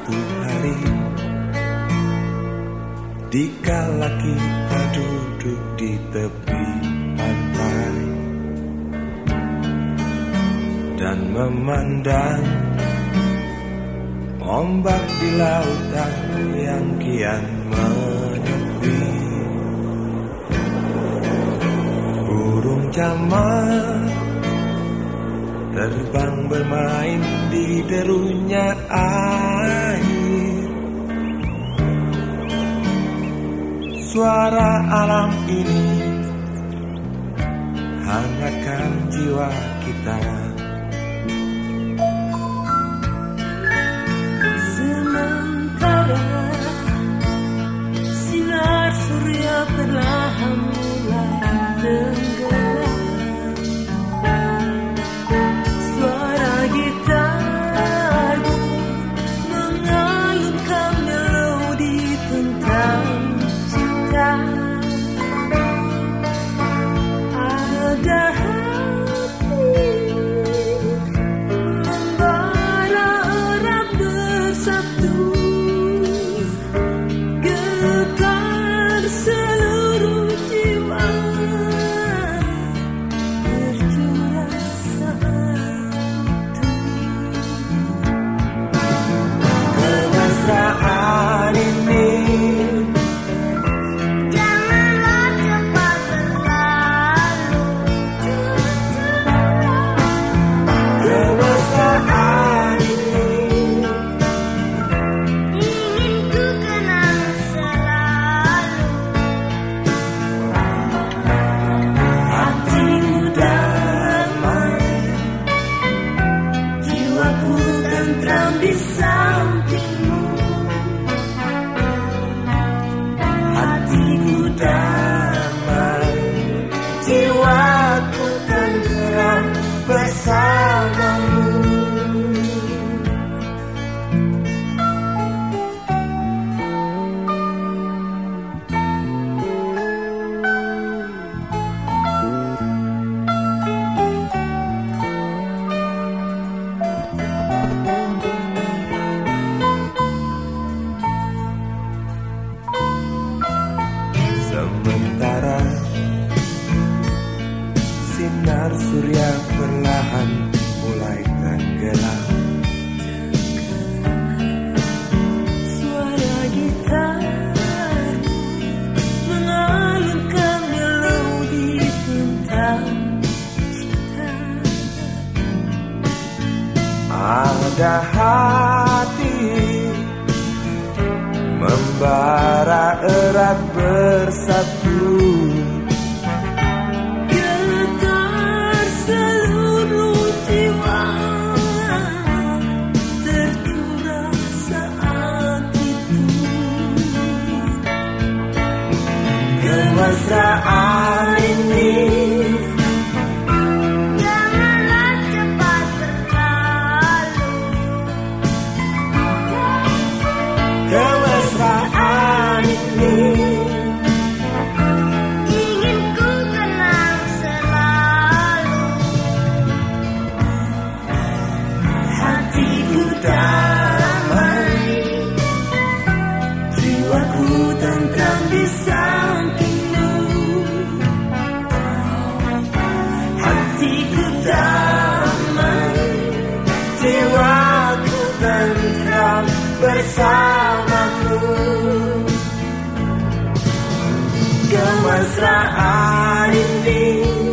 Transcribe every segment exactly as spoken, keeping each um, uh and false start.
suatu hari, dikala kita duduk di tepi pantai dan memandang ombak di lautan yang kian menepi. Burung camar terbang bermain di derunya air. Suara alam ini hangatkan jiwa kita. Sementara sinar surya perlahan mulai tenggelam, suara gitarmu mengalunkan melodi tentang cinta. Ada hati membara erat bersatu, getar seluruh jiwa tercurah satu. Kemesraan ini Janganlah cepat berlalu. Kemesraan ini Ingin ku kenang selalu. hatiku damai, Jiwaku tentram di sampingmu. hatiku damai, jiwaku tenteram bersamamu. Sementara sinar surya perlahan mulai tenggelam, Suara gitar mengalunkan melodi tentang cinta. ada hati membara erat bersatu, Getar seluruh jiwa tercurah saat itu. kemesraan ini Janganlah cepat berlalu. kemesraan ini Ingin ku kenang selalu. hatiku damai, jiwaku tentram di sampingmu. Hatiku damai, jiwaku tentram bersamamu. Kemesraan ini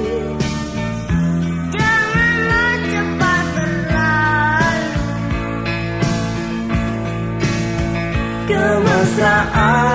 Janganlah cepat berlalu. kemesraan